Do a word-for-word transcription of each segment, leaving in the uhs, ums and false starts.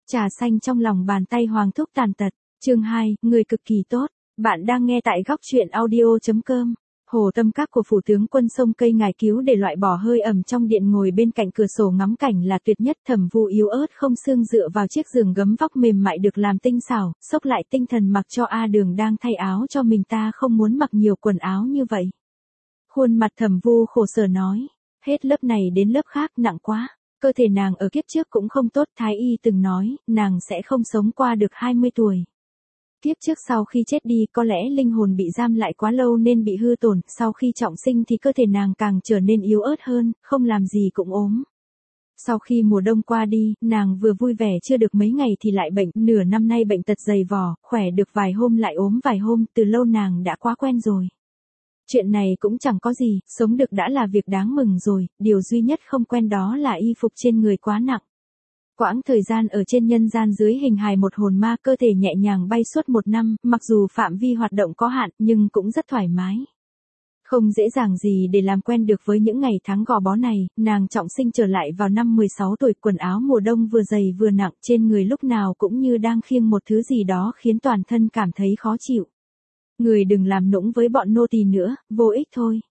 Trà xanh trong lòng bàn tay Hoàng Thúc tàn tật. Chương hai, người cực kỳ tốt. Bạn đang nghe tại góc truyện audio chấm com. Hồ tâm các của phủ tướng quân sông cây ngải cứu để loại bỏ hơi ẩm trong điện, ngồi bên cạnh cửa sổ ngắm cảnh là tuyệt nhất. Thẩm Vu yếu ớt không xương dựa vào chiếc giường gấm vóc mềm mại được làm tinh xảo, xốc lại tinh thần mặc cho A Đường đang thay áo cho mình. Ta không muốn mặc nhiều quần áo như vậy. Khuôn mặt Thẩm Vu khổ sở nói, hết lớp này đến lớp khác nặng quá. Cơ thể nàng ở kiếp trước cũng không tốt, Thái Y từng nói, nàng sẽ không sống qua được hai mươi tuổi. Kiếp trước sau khi chết đi, có lẽ linh hồn bị giam lại quá lâu nên bị hư tổn, sau khi trọng sinh thì cơ thể nàng càng trở nên yếu ớt hơn, không làm gì cũng ốm. Sau khi mùa đông qua đi, nàng vừa vui vẻ chưa được mấy ngày thì lại bệnh, nửa năm nay bệnh tật dày vò, khỏe được vài hôm lại ốm vài hôm, từ lâu nàng đã quá quen rồi. Chuyện này cũng chẳng có gì, sống được đã là việc đáng mừng rồi, điều duy nhất không quen đó là y phục trên người quá nặng. Quãng thời gian ở trên nhân gian dưới hình hài một hồn ma, cơ thể nhẹ nhàng bay suốt một năm, mặc dù phạm vi hoạt động có hạn nhưng cũng rất thoải mái. Không dễ dàng gì để làm quen được với những ngày tháng gò bó này. Nàng trọng sinh trở lại vào năm mười sáu tuổi, quần áo mùa đông vừa dày vừa nặng, trên người lúc nào cũng như đang khiêng một thứ gì đó khiến toàn thân cảm thấy khó chịu. Người đừng làm nũng với bọn nô tỳ nữa, vô ích thôi.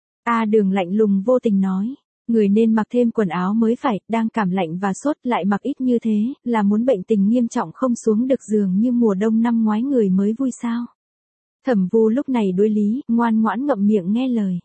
A Đường lạnh lùng vô tình nói, người nên mặc thêm quần áo mới phải, đang cảm lạnh và sốt lại mặc ít như thế, là muốn bệnh tình nghiêm trọng không xuống được giường như mùa đông năm ngoái người mới vui sao. Thẩm Vu lúc này đối lý, ngoan ngoãn ngậm miệng nghe lời.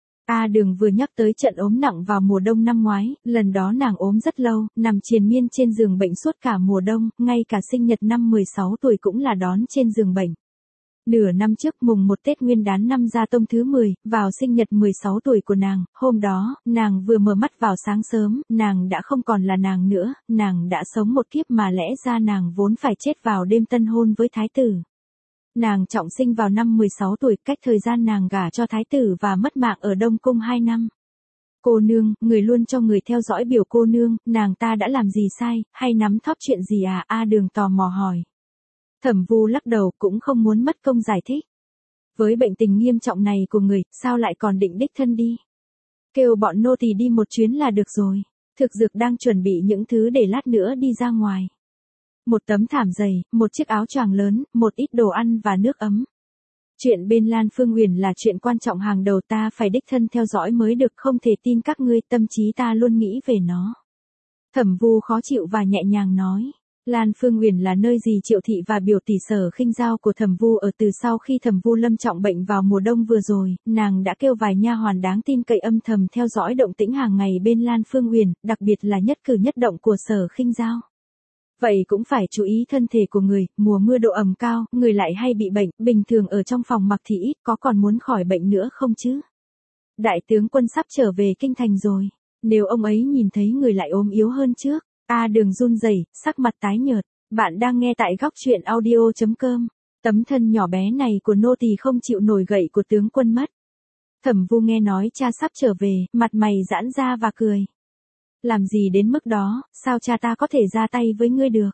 A Đường vừa nhắc tới trận ốm nặng vào mùa đông năm ngoái, lần đó nàng ốm rất lâu, nằm triền miên trên giường bệnh suốt cả mùa đông, ngay cả sinh nhật năm mười sáu tuổi cũng là đón trên giường bệnh. Nửa năm trước mùng một Tết Nguyên Đán năm Gia Tông thứ mười, vào sinh nhật mười sáu tuổi của nàng, hôm đó, nàng vừa mở mắt vào sáng sớm, nàng đã không còn là nàng nữa, nàng đã sống một kiếp mà lẽ ra nàng vốn phải chết vào đêm tân hôn với thái tử. Nàng trọng sinh vào năm mười sáu tuổi, cách thời gian nàng gả cho thái tử và mất mạng ở Đông Cung hai năm. Cô nương, người luôn cho người theo dõi biểu cô nương, nàng ta đã làm gì sai, hay nắm thóp chuyện gì à? A Đường tò mò hỏi. Thẩm Vu lắc đầu, cũng không muốn mất công giải thích. Với bệnh tình nghiêm trọng này của người, sao lại còn định đích thân đi? Kêu bọn nô tỳ đi một chuyến là được rồi. Thực dược đang chuẩn bị những thứ để lát nữa đi ra ngoài. Một tấm thảm dày, một chiếc áo choàng lớn, một ít đồ ăn và nước ấm. Chuyện bên Lan Phương Uyển là chuyện quan trọng hàng đầu, ta phải đích thân theo dõi mới được, không thể tin các ngươi, tâm trí ta luôn nghĩ về nó. Thẩm Vu khó chịu và nhẹ nhàng nói. Lan Phương Uyển là nơi gì Triệu thị và biểu tỷ Sở Khinh Giao của Thẩm Vu ở. Từ sau khi Thẩm Vu lâm trọng bệnh vào mùa đông vừa rồi, nàng đã kêu vài nha hoàn đáng tin cậy âm thầm theo dõi động tĩnh hàng ngày bên Lan Phương Uyển, đặc biệt là nhất cử nhất động của Sở Khinh Giao. Vậy cũng phải chú ý thân thể của người, mùa mưa độ ẩm cao, người lại hay bị bệnh, bình thường ở trong phòng mặc thì ít, có còn muốn khỏi bệnh nữa không chứ? Đại tướng quân sắp trở về kinh thành rồi, nếu ông ấy nhìn thấy người lại ốm yếu hơn trước. A Đường run rẩy, sắc mặt tái nhợt. Bạn đang nghe tại góc truyện audio chấm com. Tấm thân nhỏ bé này của nô tỳ không chịu nổi gậy của tướng quân mất. Thẩm Vu nghe nói cha sắp trở về, mặt mày giãn ra và cười. Làm gì đến mức đó, sao cha ta có thể ra tay với ngươi được?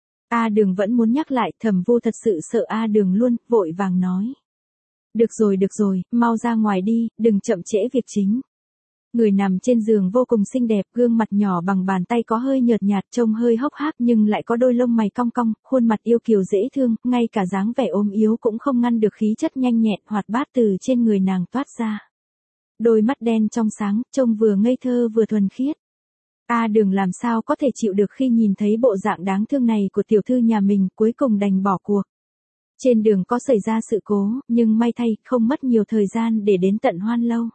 A Đường vẫn muốn nhắc lại, Thẩm Vu thật sự sợ A Đường luôn, vội vàng nói. Được rồi được rồi, mau ra ngoài đi, đừng chậm trễ việc chính. Người nằm trên giường vô cùng xinh đẹp, gương mặt nhỏ bằng bàn tay có hơi nhợt nhạt, trông hơi hốc hác nhưng lại có đôi lông mày cong cong, khuôn mặt yêu kiều dễ thương, ngay cả dáng vẻ ốm yếu cũng không ngăn được khí chất nhanh nhẹn hoạt bát từ trên người nàng toát ra. Đôi mắt đen trong sáng, trông vừa ngây thơ vừa thuần khiết. A Đường làm sao có thể chịu được khi nhìn thấy bộ dạng đáng thương này của tiểu thư nhà mình, cuối cùng đành bỏ cuộc. Trên đường có xảy ra sự cố, nhưng may thay, không mất nhiều thời gian để đến tận Hoan Lâu.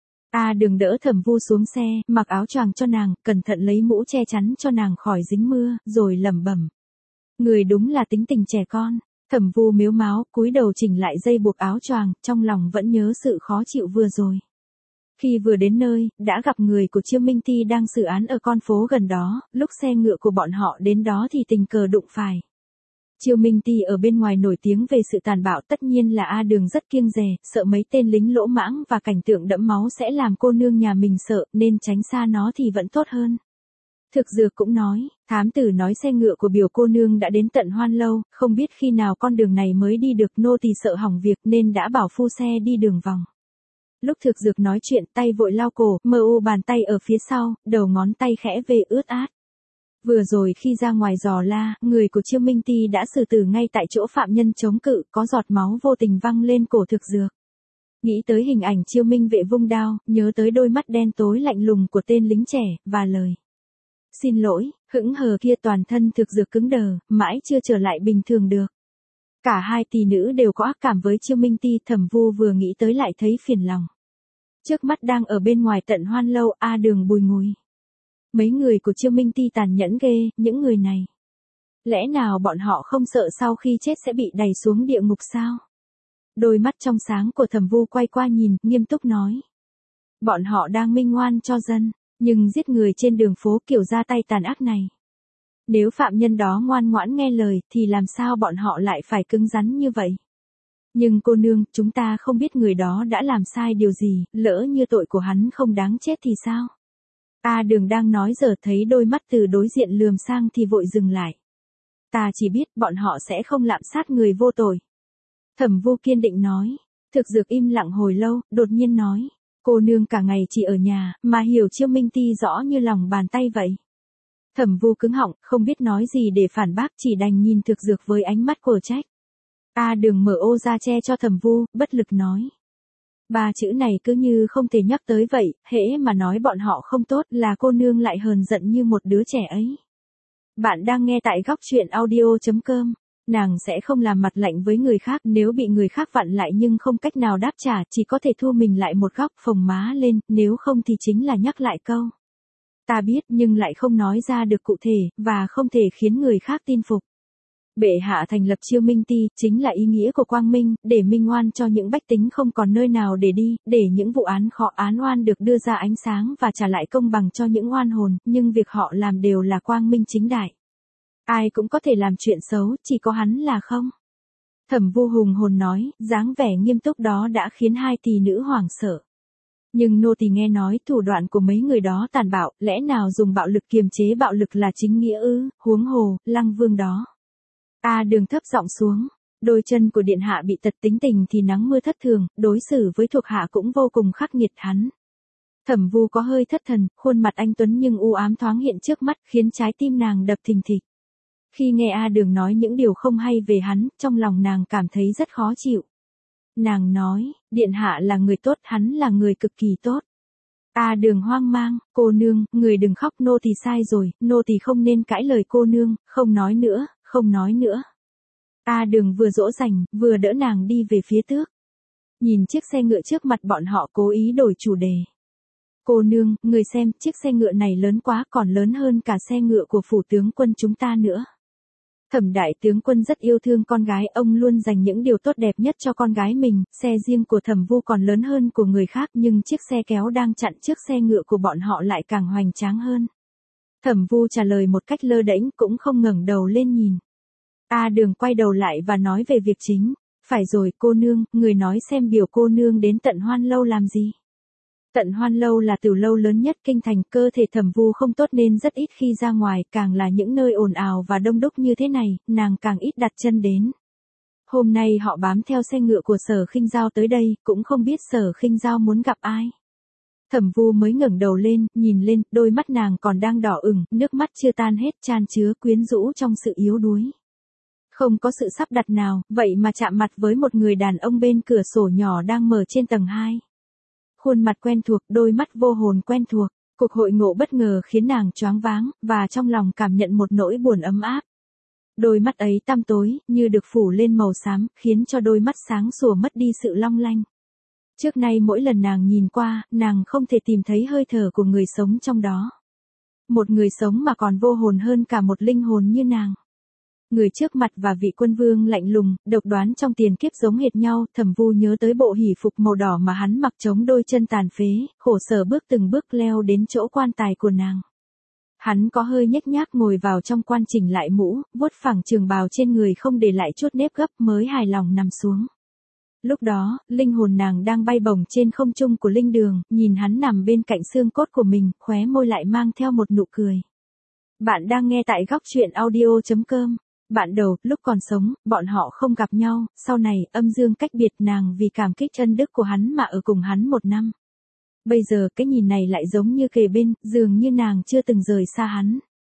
A Đường đỡ Thẩm Vu xuống xe, mặc áo choàng cho nàng, cẩn thận lấy mũ che chắn cho nàng khỏi dính mưa, rồi lẩm bẩm. Người đúng là tính tình trẻ con. Thẩm Vu mếu máo, cúi đầu chỉnh lại dây buộc áo choàng, trong lòng vẫn nhớ sự khó chịu vừa rồi. Khi vừa đến nơi, đã gặp người của Chiêu Minh Ti đang xử án ở con phố gần đó, lúc xe ngựa của bọn họ đến đó thì tình cờ đụng phải. Chiêu Minh Ti ở bên ngoài nổi tiếng về sự tàn bạo, tất nhiên là A Đường rất kiêng dè, sợ mấy tên lính lỗ mãng và cảnh tượng đẫm máu sẽ làm cô nương nhà mình sợ, nên tránh xa nó thì vẫn tốt hơn. Thực dược cũng nói, thám tử nói xe ngựa của biểu cô nương đã đến tận Hoan Lâu, không biết khi nào con đường này mới đi được, nô tỳ sợ hỏng việc nên đã bảo phu xe đi đường vòng. Lúc thực dược nói chuyện, tay vội lau cổ, mơ u bàn tay ở phía sau, đầu ngón tay khẽ về ướt át. Vừa rồi khi ra ngoài dò la, người của Chiêu Minh Ti đã xử tử ngay tại chỗ phạm nhân chống cự, có giọt máu vô tình văng lên cổ thực dược. Nghĩ tới hình ảnh Chiêu Minh vệ vung đao, nhớ tới đôi mắt đen tối lạnh lùng của tên lính trẻ, và lời xin lỗi, hững hờ kia, toàn thân thực dược cứng đờ, mãi chưa trở lại bình thường được. Cả hai tỷ nữ đều có ác cảm với Chiêu Minh Ti, Thẩm Vu vừa nghĩ tới lại thấy phiền lòng. Trước mắt đang ở bên ngoài Tận Hoan lâu, A Đường bùi ngùi. Mấy người của Chiêu Minh Ti tàn nhẫn ghê, những người này. Lẽ nào bọn họ không sợ sau khi chết sẽ bị đày xuống địa ngục sao? Đôi mắt trong sáng của Thẩm Vu quay qua nhìn, nghiêm túc nói. Bọn họ đang minh oan cho dân, nhưng giết người trên đường phố kiểu ra tay tàn ác này. Nếu phạm nhân đó ngoan ngoãn nghe lời, thì làm sao bọn họ lại phải cứng rắn như vậy? Nhưng cô nương, chúng ta không biết người đó đã làm sai điều gì, lỡ như tội của hắn không đáng chết thì sao? A Đường đang nói giờ thấy đôi mắt từ đối diện lườm sang thì vội dừng lại. Ta chỉ biết bọn họ sẽ không lạm sát người vô tội. Thẩm Vu kiên định nói. Thực dược im lặng hồi lâu, đột nhiên nói. Cô nương cả ngày chỉ ở nhà, mà hiểu Chiêu Minh Ti rõ như lòng bàn tay vậy. Thẩm Vu cứng họng, không biết nói gì để phản bác, chỉ đành nhìn thực dược với ánh mắt của trách. A Đường mở ô ra che cho Thẩm Vu, bất lực nói. Ba chữ này cứ như không thể nhắc tới vậy, hễ mà nói bọn họ không tốt là cô nương lại hờn giận như một đứa trẻ ấy. Bạn đang nghe tại góc truyện audio chấm com. Nàng sẽ không làm mặt lạnh với người khác, nếu bị người khác vặn lại nhưng không cách nào đáp trả, chỉ có thể thu mình lại một góc, phồng má lên, nếu không thì chính là nhắc lại câu. Ta biết nhưng lại không nói ra được cụ thể, và không thể khiến người khác tin phục. Bệ hạ thành lập Chiêu Minh Ti, chính là ý nghĩa của quang minh, để minh oan cho những bách tính không còn nơi nào để đi, để những vụ án khó án oan được đưa ra ánh sáng và trả lại công bằng cho những oan hồn, nhưng việc họ làm đều là quang minh chính đại. Ai cũng có thể làm chuyện xấu, chỉ có hắn là không. Thẩm Vu hùng hồn nói, dáng vẻ nghiêm túc đó đã khiến hai tỷ nữ hoảng sợ. Nhưng nô tỳ nghe nói thủ đoạn của mấy người đó tàn bạo, lẽ nào dùng bạo lực kiềm chế bạo lực là chính nghĩa ư, huống hồ, Lăng Vương đó. A Đường thấp giọng xuống, đôi chân của điện hạ bị tật tính tình thì nắng mưa thất thường, đối xử với thuộc hạ cũng vô cùng khắc nghiệt hắn. Thẩm Vu có hơi thất thần, khuôn mặt anh tuấn nhưng u ám thoáng hiện trước mắt, khiến trái tim nàng đập thình thịch. Khi nghe A Đường nói những điều không hay về hắn, trong lòng nàng cảm thấy rất khó chịu. Nàng nói, điện hạ là người tốt, hắn là người cực kỳ tốt. A Đường hoang mang, cô nương, người đừng khóc, nô tỳ sai rồi, nô tỳ không nên cãi lời cô nương, không nói nữa, không nói nữa. A Đường vừa dỗ dành, vừa đỡ nàng đi về phía tước. Nhìn chiếc xe ngựa trước mặt bọn họ cố ý đổi chủ đề. Cô nương, người xem, chiếc xe ngựa này lớn quá, còn lớn hơn cả xe ngựa của phủ tướng quân chúng ta nữa. Thẩm đại tướng quân rất yêu thương con gái, ông luôn dành những điều tốt đẹp nhất cho con gái mình, xe riêng của Thẩm Vu còn lớn hơn của người khác nhưng chiếc xe kéo đang chặn trước xe ngựa của bọn họ lại càng hoành tráng hơn. Thẩm Vu trả lời một cách lơ đễnh, cũng không ngẩng đầu lên nhìn. A Đường quay đầu lại và nói về việc chính. Phải rồi cô nương, người nói xem biểu cô nương đến Tận Hoan lâu làm gì. Tận Hoan lâu là tử lâu lớn nhất kinh thành, cơ thể Thẩm Vu không tốt nên rất ít khi ra ngoài, càng là những nơi ồn ào và đông đúc như thế này, nàng càng ít đặt chân đến. Hôm nay họ bám theo xe ngựa của Sở Khinh Dao tới đây, cũng không biết Sở Khinh Dao muốn gặp ai. Thẩm Vu mới ngẩng đầu lên, nhìn lên, đôi mắt nàng còn đang đỏ ửng, nước mắt chưa tan hết, chan chứa quyến rũ trong sự yếu đuối. Không có sự sắp đặt nào, vậy mà chạm mặt với một người đàn ông bên cửa sổ nhỏ đang mở trên tầng hai. Khuôn mặt quen thuộc, đôi mắt vô hồn quen thuộc, cuộc hội ngộ bất ngờ khiến nàng choáng váng, và trong lòng cảm nhận một nỗi buồn ấm áp. Đôi mắt ấy tăm tối, như được phủ lên màu xám, khiến cho đôi mắt sáng sủa mất đi sự long lanh. Trước nay mỗi lần nàng nhìn qua, nàng không thể tìm thấy hơi thở của người sống trong đó. Một người sống mà còn vô hồn hơn cả một linh hồn như nàng. Người trước mặt và vị quân vương lạnh lùng, độc đoán trong tiền kiếp giống hệt nhau, Thẩm Vu nhớ tới bộ hỷ phục màu đỏ mà hắn mặc chống đôi chân tàn phế, khổ sở bước từng bước leo đến chỗ quan tài của nàng. Hắn có hơi nhếch nhác ngồi vào trong quan chỉnh lại mũ, vuốt phẳng trường bào trên người không để lại chút nếp gấp mới hài lòng nằm xuống. Lúc đó, linh hồn nàng đang bay bổng trên không trung của linh đường, nhìn hắn nằm bên cạnh xương cốt của mình, khóe môi lại mang theo một nụ cười. Bạn đang nghe tại góc truyện audio chấm com. Bạn đầu, lúc còn sống, bọn họ không gặp nhau, sau này, âm dương cách biệt, nàng vì cảm kích ân đức của hắn mà ở cùng hắn một năm. Bây giờ cái nhìn này lại giống như kề bên, dường như nàng chưa từng rời xa hắn.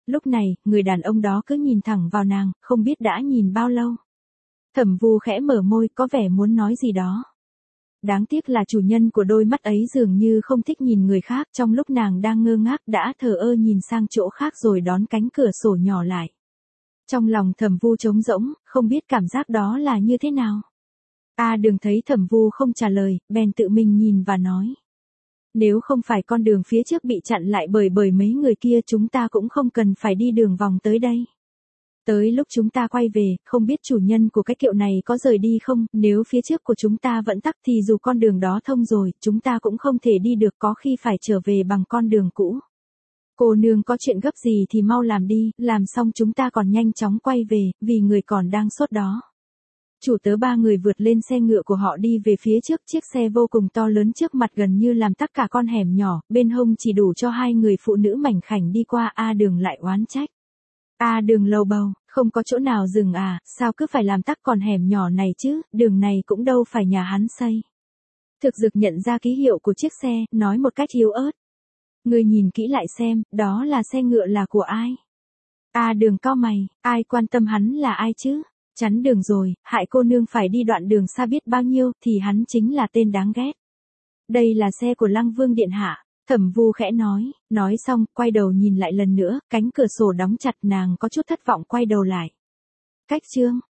Lúc này, người đàn ông đó cứ nhìn thẳng vào nàng, không biết đã nhìn bao lâu. Thẩm Vu khẽ mở môi, có vẻ muốn nói gì đó. Đáng tiếc là chủ nhân của đôi mắt ấy dường như không thích nhìn người khác, trong lúc nàng đang ngơ ngác đã thờ ơ nhìn sang chỗ khác rồi đón cánh cửa sổ nhỏ lại. Trong lòng Thẩm Vu trống rỗng, không biết cảm giác đó là như thế nào. A Đường thấy Thẩm Vu không trả lời, bèn tự mình nhìn và nói. Nếu không phải con đường phía trước bị chặn lại bởi bởi mấy người kia chúng ta cũng không cần phải đi đường vòng tới đây. Tới lúc chúng ta quay về, không biết chủ nhân của cái kiệu này có rời đi không, nếu phía trước của chúng ta vẫn tắc thì dù con đường đó thông rồi, chúng ta cũng không thể đi được, có khi phải trở về bằng con đường cũ. Cô nương có chuyện gấp gì thì mau làm đi, làm xong chúng ta còn nhanh chóng quay về, vì người còn đang sốt đó. Chủ tớ ba người vượt lên xe ngựa của họ đi về phía trước, chiếc xe vô cùng to lớn trước mặt gần như làm tắc cả con hẻm nhỏ, bên hông chỉ đủ cho hai người phụ nữ mảnh khảnh đi qua. A Đường lại oán trách. A Đường lầu bầu, không có chỗ nào dừng à, sao cứ phải làm tắc con hẻm nhỏ này chứ, đường này cũng đâu phải nhà hắn xây. Thực dực nhận ra ký hiệu của chiếc xe, nói một cách yếu ớt. Người nhìn kỹ lại xem, đó là xe ngựa là của ai? A Đường cau mày, ai quan tâm hắn là ai chứ? Chắn đường rồi, hại cô nương phải đi đoạn đường xa biết bao nhiêu, thì hắn chính là tên đáng ghét. Đây là xe của Lăng Vương điện hạ. Thẩm Vu khẽ nói, nói xong, quay đầu nhìn lại lần nữa, cánh cửa sổ đóng chặt, nàng có chút thất vọng quay đầu lại. Cách chương